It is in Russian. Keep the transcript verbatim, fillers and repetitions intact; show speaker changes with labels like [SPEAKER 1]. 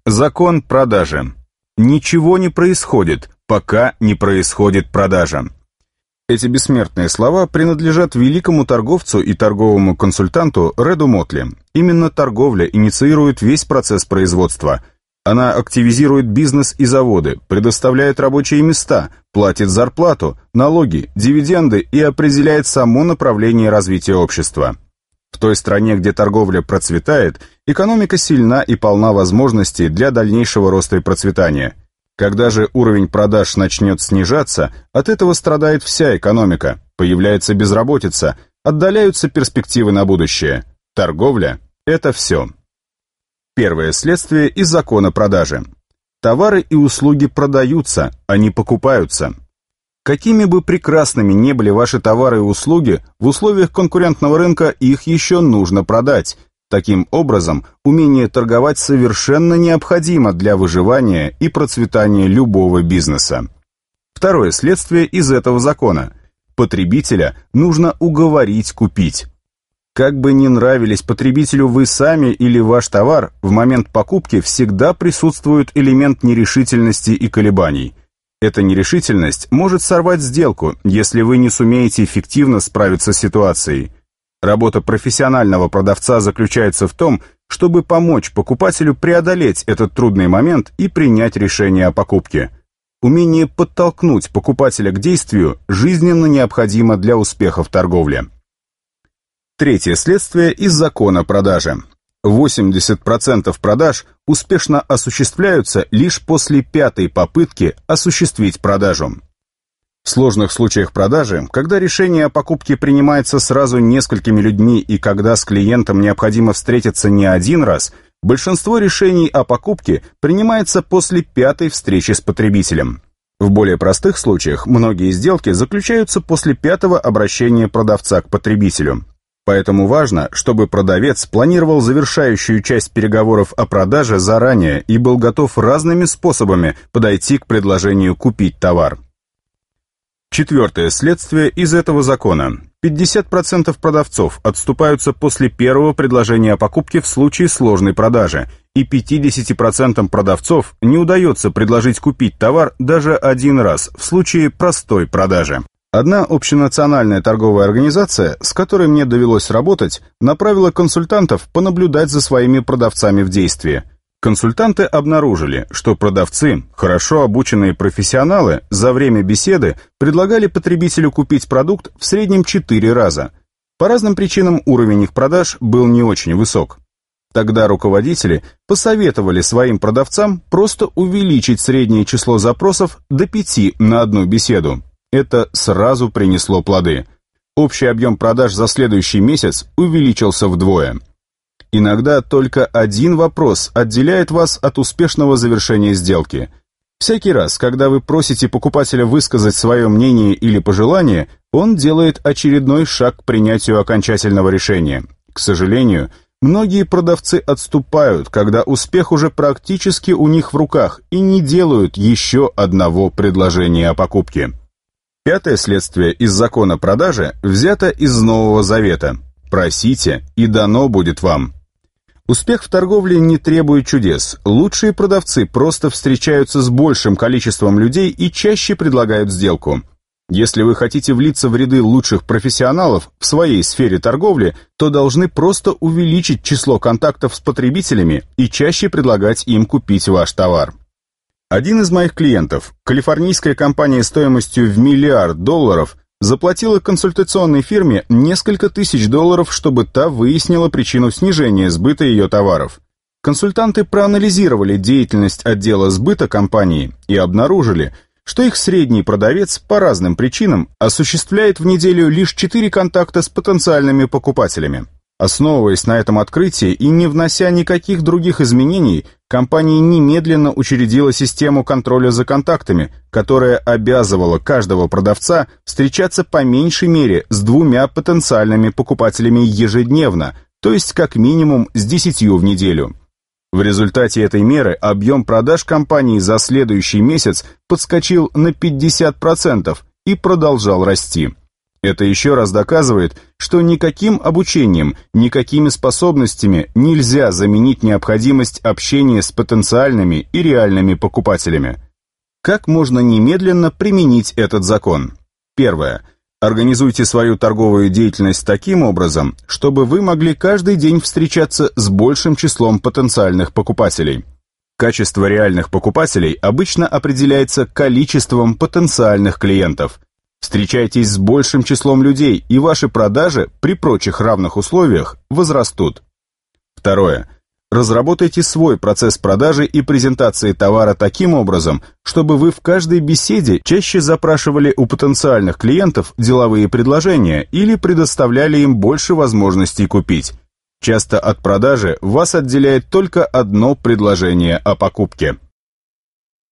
[SPEAKER 1] Закон продажи. Ничего не происходит, пока не происходит продажа. Эти бессмертные слова принадлежат великому торговцу и торговому консультанту Реду Мотли. Именно торговля инициирует весь процесс производства. Она активизирует бизнес и заводы, предоставляет рабочие места, платит зарплату, налоги, дивиденды и определяет само направление развития общества. В той стране, где торговля процветает, экономика сильна и полна возможностей для дальнейшего роста и процветания. Когда же уровень продаж начнет снижаться, от этого страдает вся экономика, появляется безработица, отдаляются перспективы на будущее. Торговля – это все. Первое следствие из закона продажи. Товары и услуги продаются, а не покупаются. Какими бы прекрасными ни были ваши товары и услуги, в условиях конкурентного рынка их еще нужно продать. Таким образом, умение торговать совершенно необходимо для выживания и процветания любого бизнеса. Второе следствие из этого закона. Потребителя нужно уговорить купить. Как бы ни нравились потребителю вы сами или ваш товар, в момент покупки всегда присутствует элемент нерешительности и колебаний. Эта нерешительность может сорвать сделку, если вы не сумеете эффективно справиться с ситуацией. Работа профессионального продавца заключается в том, чтобы помочь покупателю преодолеть этот трудный момент и принять решение о покупке. Умение подтолкнуть покупателя к действию жизненно необходимо для успеха в торговле. Третье следствие из закона продажи. восемьдесят процентов продаж успешно осуществляются лишь после пятой попытки осуществить продажу. В сложных случаях продажи, когда решение о покупке принимается сразу несколькими людьми и когда с клиентом необходимо встретиться не один раз, большинство решений о покупке принимается после пятой встречи с потребителем. В более простых случаях многие сделки заключаются после пятого обращения продавца к потребителю. Поэтому важно, чтобы продавец планировал завершающую часть переговоров о продаже заранее и был готов разными способами подойти к предложению купить товар. Четвертое следствие из этого закона. пятьдесят процентов продавцов отступаются после первого предложения о покупке в случае сложной продажи, и пятьдесят процентов продавцов не удается предложить купить товар даже один раз в случае простой продажи. Одна общенациональная торговая организация, с которой мне довелось работать, направила консультантов понаблюдать за своими продавцами в действии. Консультанты обнаружили, что продавцы, хорошо обученные профессионалы, за время беседы предлагали потребителю купить продукт в среднем четыре раза. По разным причинам уровень их продаж был не очень высок. Тогда руководители посоветовали своим продавцам просто увеличить среднее число запросов до пяти на одну беседу. Это сразу принесло плоды. Общий объем продаж за следующий месяц увеличился вдвое. Иногда только один вопрос отделяет вас от успешного завершения сделки. Всякий раз, когда вы просите покупателя высказать свое мнение или пожелание, он делает очередной шаг к принятию окончательного решения. К сожалению, многие продавцы отступают, когда успех уже практически у них в руках и не делают еще одного предложения о покупке. Пятое следствие из закона продажи взято из Нового Завета. Просите, и дано будет вам. Успех в торговле не требует чудес. Лучшие продавцы просто встречаются с большим количеством людей и чаще предлагают сделку. Если вы хотите влиться в ряды лучших профессионалов в своей сфере торговли, то должны просто увеличить число контактов с потребителями и чаще предлагать им купить ваш товар. Один из моих клиентов, калифорнийская компания стоимостью в миллиард долларов, заплатила консультационной фирме несколько тысяч долларов, чтобы та выяснила причину снижения сбыта ее товаров. Консультанты проанализировали деятельность отдела сбыта компании и обнаружили, что их средний продавец по разным причинам осуществляет в неделю лишь четыре контакта с потенциальными покупателями. Основываясь на этом открытии и не внося никаких других изменений, компания немедленно учредила систему контроля за контактами, которая обязывала каждого продавца встречаться по меньшей мере с двумя потенциальными покупателями ежедневно, то есть как минимум с десятью в неделю. В результате этой меры объем продаж компании за следующий месяц подскочил на пятьдесят процентов и продолжал расти. Это еще раз доказывает, что никаким обучением, никакими способностями нельзя заменить необходимость общения с потенциальными и реальными покупателями. Как можно немедленно применить этот закон? Первое. Организуйте свою торговую деятельность таким образом, чтобы вы могли каждый день встречаться с большим числом потенциальных покупателей. Качество реальных покупателей обычно определяется количеством потенциальных клиентов. Встречайтесь с большим числом людей, и ваши продажи при прочих равных условиях возрастут. Второе. Разработайте свой процесс продажи и презентации товара таким образом, чтобы вы в каждой беседе чаще запрашивали у потенциальных клиентов деловые предложения или предоставляли им больше возможностей купить. Часто от продажи вас отделяет только одно предложение о покупке.